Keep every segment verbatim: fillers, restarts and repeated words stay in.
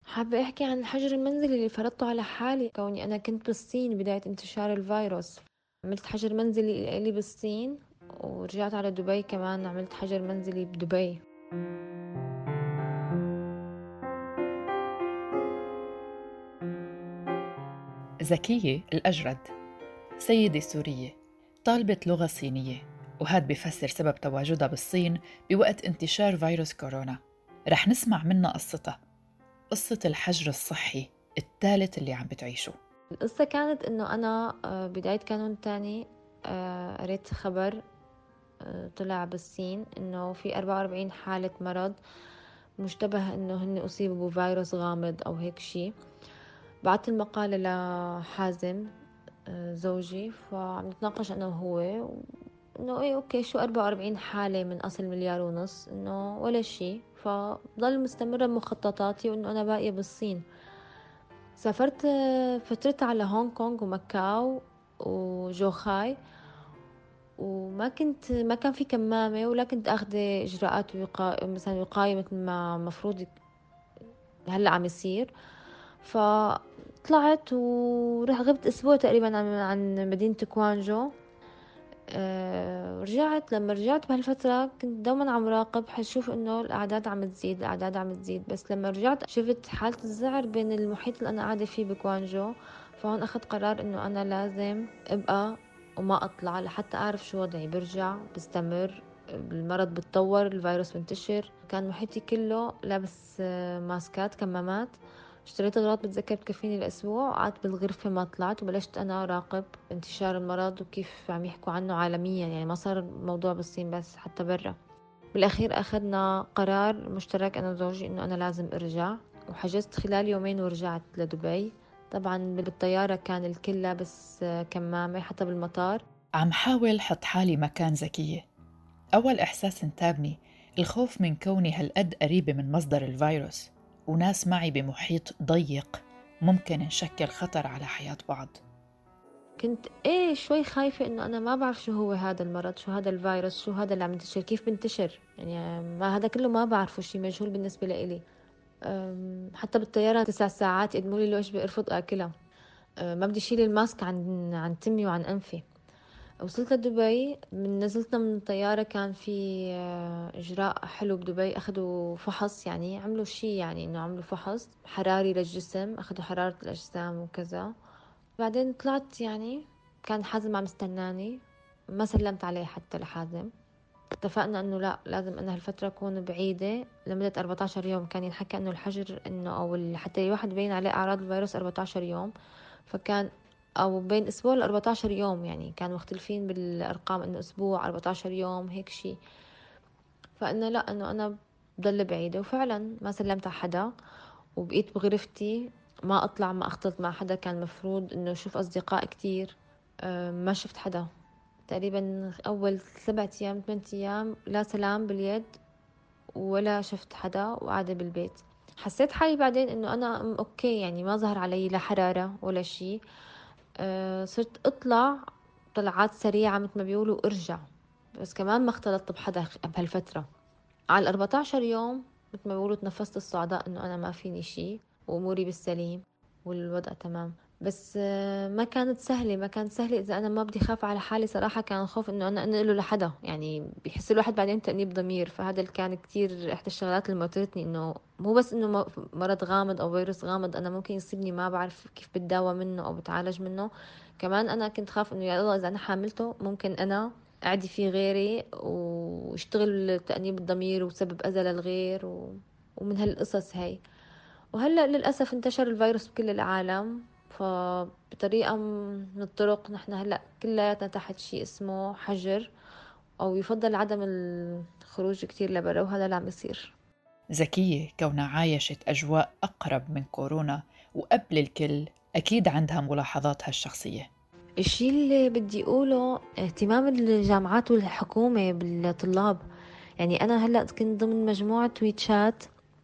حابة أحكي عن الحجر المنزلي اللي فرضته على حالي كوني أنا كنت بالصين بداية انتشار الفيروس. عملت حجر منزلي إلي بالصين، ورجعت على دبي كمان عملت حجر منزلي بدبي. زكية الأجرد سيدة سورية طالبة لغة صينية، وهذا بفسر سبب تواجدها بالصين بوقت انتشار فيروس كورونا. رح نسمع منها قصتها، قصة الحجر الصحي الثالث اللي عم بتعيشه. القصة كانت إنه أنا آه، بداية كانون تاني، آه، قريت خبر آه، طلع بالصين إنه في أربعة وأربعين حالة مرض مشتبه إنه هن أصيبوا بفيروس غامض أو هيك شي. بعت المقالة لحازم آه، زوجي، فعم نتناقش أنا وهو إنه إيه أوكي، شو أربعة وأربعين حالة من أصل مليار ونص، إنه ولا شي. فضل مستمرة بمخططاتي وإنه أنا باقية بالصين. سافرت آه، فترت على هونغ كونغ وماكاو وجوخاي، وما كنت ما كان في كمامة ولا كنت أخذ إجراءات وقاية، مثلا وقاية مثل ما مفروض هلأ عم يصير. فطلعت ورح غبت أسبوع تقريبا عن عن مدينة كوانجو. أه رجعت لما رجعت بهالفترة كنت دوما عم راقب حشوف انه الاعداد عم تزيد الاعداد عم تزيد، بس لما رجعت شفت حالة الذعر بين المحيط اللي انا قاعدة فيه بكوانجو. فهون اخذت قرار انه انا لازم ابقى وما اطلع لحتى اعرف شو وضعي، برجع بستمر المرض بتطور الفيروس بنتشر. كان محيطي كله لابس آه، ماسكات كمامات. اشتريت اغراض بتذكر تكفيني الاسبوع، وقعدت بالغرفة ما طلعت وبلشت انا اراقب انتشار المرض وكيف عم يحكوا عنه عالميا، يعني ما صار الموضوع بالصين بس، حتى برا. بالاخير اخذنا قرار مشترك انا وزوجي انه انا لازم ارجع، وحجزت خلال يومين ورجعت لدبي. طبعا بالطيارة كان الكل لابس آه، كمامة حتى بالمطار. عم حاول حط حالي مكان زكية. أول إحساس انتابني الخوف من كوني هالقد قريبة من مصدر الفيروس، وناس معي بمحيط ضيق ممكن نشكل خطر على حياة بعض. كنت ايه شوي خايفة انه انا ما بعرف شو هو هذا المرض، شو هذا الفيروس، شو هذا اللي عم ينتشر، كيف بنتشر، يعني ما هذا كله ما بعرفه، شيء مجهول بالنسبة لإلي. أم، حتى بالطيارة تسع ساعات يقدموا لي الوجبة ارفض اكلها. أه، ما بدي اشيل الماسك عن عن تمي وعن انفي. وصلت لدبي، من نزلتنا من الطيارة كان في أه، اجراء حلو بدبي، اخذوا فحص، يعني عملوا شيء، يعني انه عملوا فحص حراري للجسم، اخذوا حرارة الاجسام وكذا. بعدين طلعت، يعني كان حازم عم استناني، ما سلمت عليه حتى لحازم. اتفقنا انه لا، لازم انا هالفترة اكون بعيدة لمدة أربعة عشر يوم. كان ينحكى انه الحجر انه او ال- حتى الواحد يبين عليه اعراض الفيروس أربعة عشر يوم. فكان او بين اسبوع ل أربعة عشر يوم، يعني كانوا مختلفين بالارقام، انه اسبوع أربعة عشر يوم هيك شي. فانه لا، انه انا بضل بعيدة، وفعلا ما سلمت على حدا وبقيت بغرفتي، ما اطلع ما اختلط مع حدا. كان مفروض انه اشوف اصدقاء كتير، أه، ما شفت حدا تقريبا. اول سبعة ايام ثمانية ايام لا سلام باليد، ولا شفت حدا، وقاعدة بالبيت. حسيت حالي بعدين انه انا م- اوكي، يعني ما ظهر علي لا حرارة ولا شي. أه صرت اطلع طلعات سريعة مثل ما بيقولوا ارجع، بس كمان ما اختلطت بحدا بهالفترة. على الأربعة عشر يوم مثل ما بيقولوا تنفست الصعداء انه انا ما فيني شي واموري بالسليم والوضع تمام. بس آه، ما كانت سهلة، ما كانت سهلة إذا أنا ما بدي خاف على حالي صراحة. كان خوف إنه أنا أنقله لحدا، يعني بيحس الواحد بعدين تأنيب ضمير. فهذا اللي كان كتير إحدى الشغلات اللي موترتني، إنه مو بس إنه م- مرض غامض أو فيروس غامض أنا ممكن يصيبني ما بعرف كيف بتداوى منه أو بتعالج منه. كمان أنا كنت خاف إنه يا الله إذا أنا حاملته ممكن أنا أعدي فيه غيري واشتغل تأنيب الضمير وسبب أذى للغير و... ومن هالقصص هاي. وهلأ للأسف انتشر الفيروس بكل العالم، فبطريقة من الطرق نحن هلأ كلياتنا تحت شيء اسمه حجر، أو يفضل عدم الخروج كتير لبرا، وهذا اللي عم يصير. زكية كونها عايشت أجواء أقرب من كورونا وقبل الكل أكيد عندها ملاحظاتها الشخصية. الشيء اللي بدي أقوله اهتمام الجامعات والحكومة بالطلاب. يعني أنا هلأ كنت ضمن مجموعة تويتشات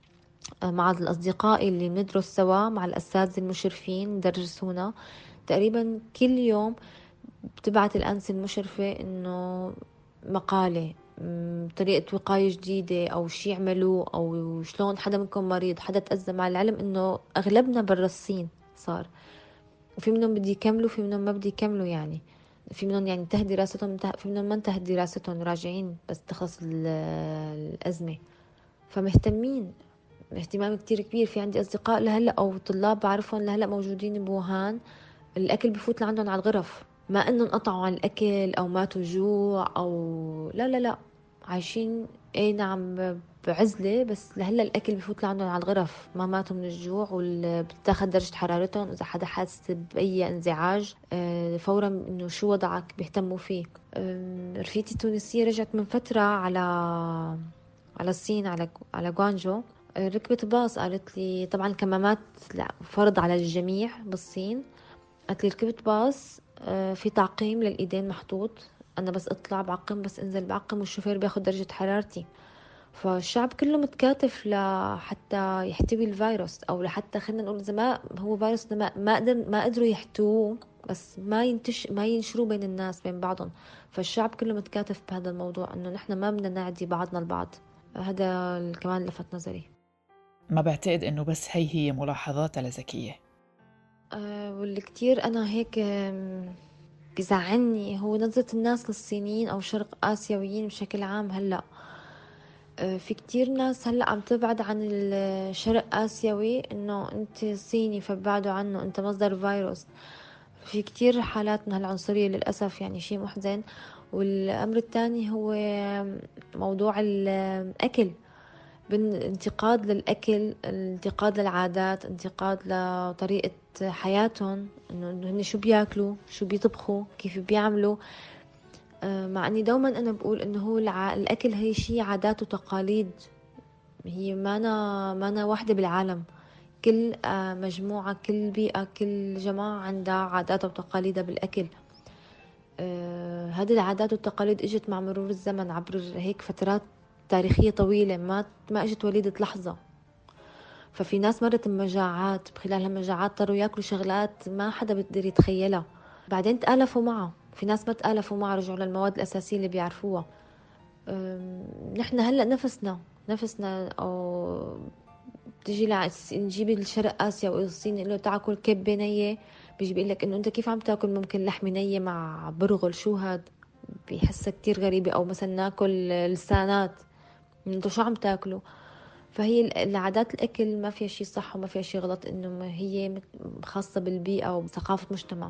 مع الأصدقاء اللي بندرس سوا، مع الأساتذة المشرفين درسونا. تقريبا كل يوم بتبعت الأنسة المشرفة إنه مقالة، م، طريقة وقاية جديدة أو شي يعملوه، أو شلون حدا منكم مريض، حدا تأذى، مع العلم إنه أغلبنا برا الصين صار، وفي منهم بدي يكملوا، في منهم ما بدي يكملوا يعني، في منهم يعني انتهت دراستهم، انته- في منهم ما انتهت دراستهم راجعين بس تخلص ال- الأزمة. فمهتمين اهتمام كتير كبير. في عندي أصدقاء لهلأ أو طلاب بعرفهم لهلأ موجودين بوهان، الأكل بفوت لعندهم على الغرف، ما إنه انقطعوا عن الأكل أو ماتوا جوع أو لا لا لا، عايشين اي نعم بعزلة، بس لهلا الأكل بفوت لعندهم على الغرف، ما ماتوا من الجوع، وبتاخد درجة حرارتهم. إذا حدا حاسس بأي انزعاج آه، فورا إنه شو وضعك بيهتموا فيك. آم، رفيقتي التونسية رجعت من فترة على على الصين، على على جوانجو. آه، ركبت باص، قالت لي طبعا الكمامات لا فرض على الجميع بالصين. قالت لي ركبت باص آه، في تعقيم للإيدين محطوط، أنا بس أطلع بعقم، بس أنزل بعقم، والشوفير بياخد درجة حرارتي. فالشعب كله متكاتف لحتى يحتوي الفيروس، أو لحتى خلينا نقول إذا ما هو فيروس ما ما قدر ما قدروا يحتووه، بس ما ينتش ما ينشروا بين الناس بين بعضهم. فالشعب كله متكاتف بهذا الموضوع، إنه نحن ما بدنا نعدي بعضنا البعض. هذا ال- كمان لفت نظري. ما بعتقد إنه بس هي هي ملاحظات لزكية. أه واللي كتير أنا هيك آم، بيزعلني هو نظرة الناس للصينيين أو شرق آسيويين بشكل عام. هلأ أه في كتير ناس هلأ عم تبعد عن الشرق آسيوي، إنه أنت صيني فبعدوا عنه، أنت مصدر فيروس. في كتير حالات من هالعنصرية للأسف، يعني شيء محزن. والأمر الثاني هو موضوع الأكل، بالانتقاد للأكل، الانتقاد للعادات، انتقاد لطريقة حياتهم، إنه إنه هن شو بياكلوا، شو بيطبخوا، كيف بيعملوا. آه، مع إني دوما أنا بقول إنه هو الع... الأكل هي شيء عادات وتقاليد، هي مانا مانا واحدة بالعالم. كل آه، مجموعة، كل بيئة، كل جماعة عندها عاداتها وتقاليدها بالأكل. آه، هذه العادات والتقاليد اجت مع مرور الزمن عبر هيك فترات تاريخية طويلة، ما ما اجت وليدة لحظة. ففي ناس مرت بمجاعات، بخلال هالمجاعات اضطروا ياكلوا شغلات ما حدا بيقدر يتخيلها، بعدين تآلفوا معها. في ناس ما تآلفوا معها، رجعوا للمواد الأساسية اللي بيعرفوها. أم، نحن هلأ نفسنا نفسنا أو تجي لع- نجيب الشرق آسيا والصين نقول له تعال كل كبة نية، بيجي بيقول لك إنه أنت كيف عم تاكل ممكن لحمة نية مع برغل، شو هاد؟ بيحسها كتير غريبة. أو مثلا ناكل لسانات، انتوا شو عم تاكلوا؟ فهي ال- العادات الأكل ما فيها شي صح وما فيها شي غلط، إنه ما هي مت- خاصة بالبيئة وثقافة مجتمع.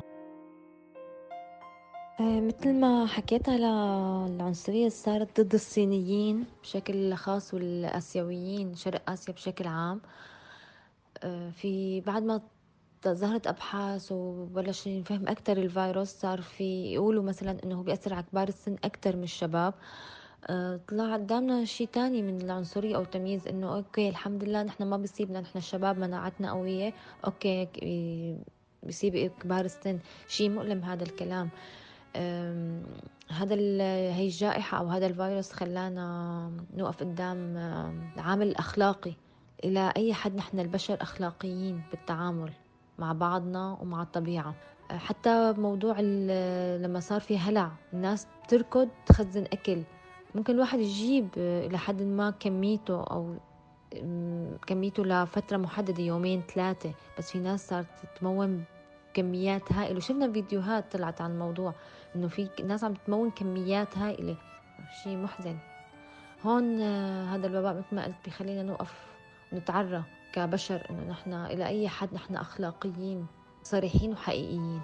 آه، مثل ما حكيت على العنصرية اللي صارت ضد الصينيين بشكل خاص والآسيويين شرق آسيا بشكل عام. آه، في بعد ما ظهرت أبحاث وبلش نفهم أكتر الفيروس، صار في يقولوا مثلا إنه هو بيأثر على كبار السن أكتر من الشباب. آه، طلع قدامنا شيء تاني من العنصرية أو تمييز، إنه أوكي الحمد لله نحن ما بيصيبنا، نحن الشباب مناعتنا قوية. أوكي ك- بيصيب كبار السن. شيء مؤلم هذا الكلام. أم، هذا ال- هي الجائحة أو هذا الفيروس خلانا نوقف قدام أم، العامل الأخلاقي. إلى أي حد نحن البشر أخلاقيين بالتعامل مع بعضنا ومع الطبيعة. أه، حتى موضوع ال- لما صار في هلع، الناس بتركض تخزن أكل. ممكن الواحد يجيب أه، إلى حد ما كميته، أو أم، كميته لفترة محددة يومين ثلاثة، بس في ناس صارت تمون كميات هائلة. وشفنا فيديوهات طلعت عن الموضوع، انه في ناس عم تمون كميات هائلة. شيء محزن. هون آه، هذا الوباء مثل ما قلت بخلينا نوقف ونتعرى كبشر، انه نحن الى اي حد نحن اخلاقيين صريحين وحقيقيين.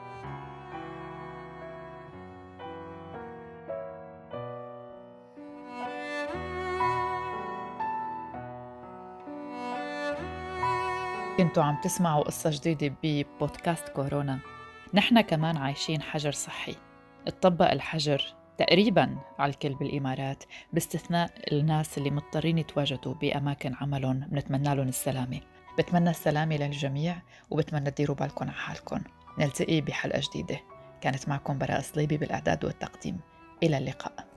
كنتوا عم تسمعوا قصة جديدة ببودكاست كورونا. نحن كمان عايشين حجر صحي، اتطبق الحجر تقريباً على الكل بالإمارات، باستثناء الناس اللي مضطرين يتواجدوا بأماكن عملهم. بنتمنى لهم السلامة. بتمنى السلامة للجميع، وبتمنى تديروا بالكم على حالكم. نلتقي بحلقة جديدة. كانت معكم براء صليبي بالإعداد والتقديم. إلى اللقاء.